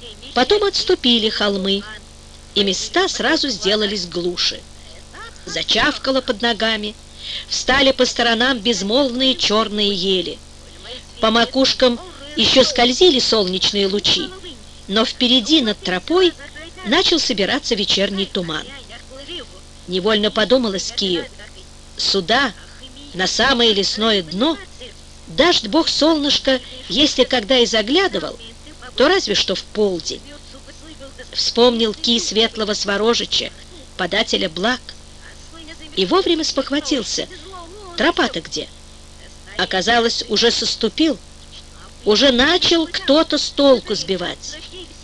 Потом отступили холмы, и места сразу сделались глуше. Зачавкало под ногами, встали по сторонам безмолвные черные ели. По макушкам еще скользили солнечные лучи, но впереди над тропой начал собираться вечерний туман. Невольно подумалось Кию: сюда, на самое лесное дно, даст Бог солнышко, если когда и заглядывал, то разве что в полдень. Вспомнил Ки светлого Сворожича, подателя благ, и вовремя спохватился: тропа-то где? Оказалось, уже соступил, уже начал кто-то с толку сбивать.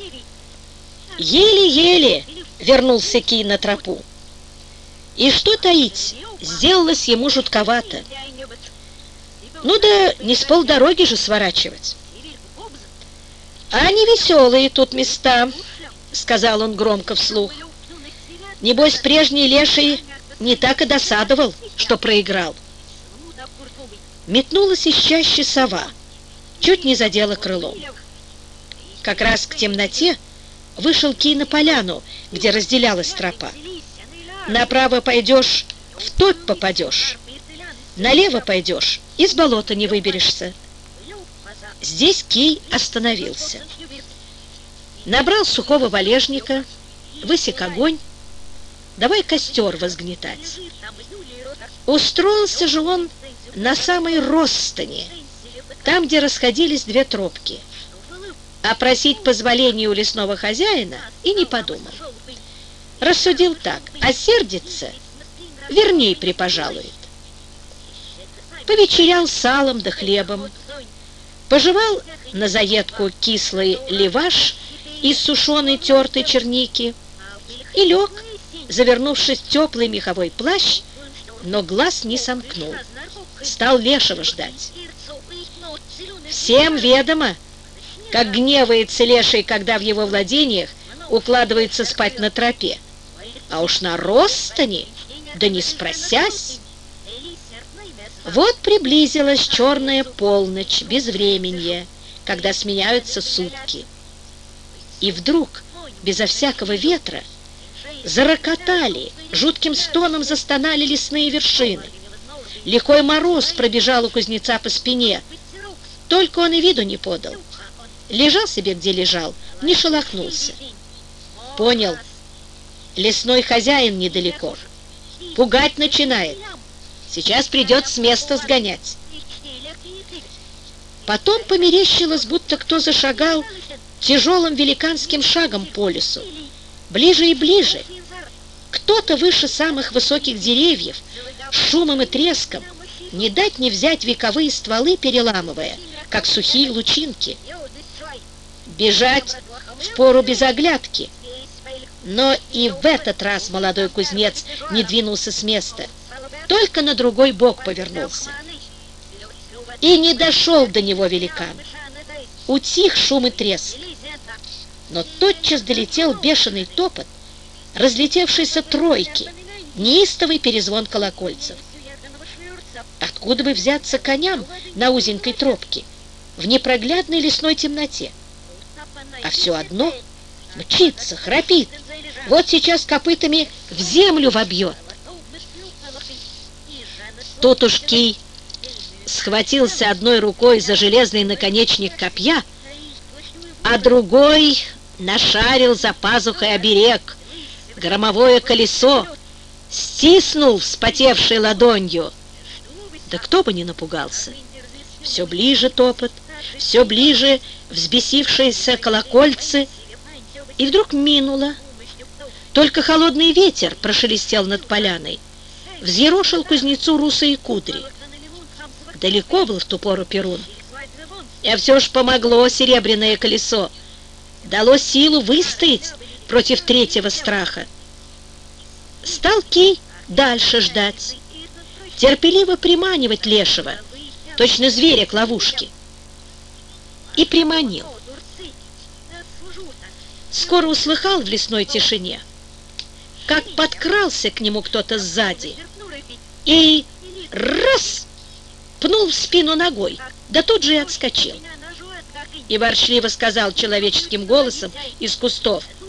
Еле-еле вернулся Ки на тропу. И что таить, сделалось ему жутковато. Ну да не с полдороги же сворачивать. «А не веселые тут места», — сказал он громко вслух. «Небось, прежний леший не так и досадовал, что проиграл». Метнулась из чащи сова, чуть не задела крылом. Как раз к темноте вышел Ки на поляну, где разделялась тропа. Направо пойдешь, в топь попадешь, налево пойдешь, из болота не выберешься. Здесь Ки остановился. Набрал сухого валежника, высек огонь, давай костер возгнетать. Устроился же он на самой россыпи, там, где расходились две тропки. А просить позволения у лесного хозяина и не подумал. Рассудил так: осердится, верней припожалует. Повечерял салом да хлебом, пожевал на заедку кислый леваш из сушеной тертой черники и лег, завернувшись в теплый меховой плащ, но глаз не сомкнул. Стал лешего ждать. Всем ведомо, как гневается леший, когда в его владениях укладывается спать на тропе. А уж на россыпи, да не спросясь. Вот приблизилась черная полночь, безвременье, когда сменяются сутки. И вдруг, безо всякого ветра, зарокотали, жутким стоном застонали лесные вершины. Лихой мороз пробежал у кузнеца по спине, только он и виду не подал. Лежал себе, где лежал, не шелохнулся. Понял, лесной хозяин недалеко, пугать начинает. Сейчас придет с места сгонять. Потом померещилось, будто кто зашагал тяжелым великанским шагом по лесу, ближе и ближе. Кто-то выше самых высоких деревьев, с шумом и треском, не дать не взять вековые стволы переламывая, как сухие лучинки. Бежать впору без оглядки. Но и в этот раз молодой кузнец не двинулся с места, только на другой бок повернулся. И не дошел до него великан. Утих шум и треск. Но тотчас долетел бешеный топот разлетевшейся тройки, неистовый перезвон колокольцев. Откуда бы взяться коням на узенькой тропке в непроглядной лесной темноте? А все одно мчится, храпит, вот сейчас копытами в землю вобьет. Тут уж Ки схватился одной рукой за железный наконечник копья, а другой нашарил за пазухой оберег, громовое колесо, стиснул вспотевшей ладонью. Да кто бы не напугался. Все ближе топот, все ближе взбесившиеся колокольцы, и вдруг минуло. Только холодный ветер прошелестел над поляной, взъерошил кузнецу русые кудри. Далеко был в ту пору Перун, а все ж помогло серебряное колесо, дало силу выстоять против третьего страха. Стал Ки дальше ждать, терпеливо приманивать лешего, точно зверя к ловушке. И приманил. Скоро услыхал в лесной тишине, как подкрался к нему кто-то сзади и раз пнул в спину ногой, да тут же и отскочил. и ворчливо сказал человеческим голосом из кустов: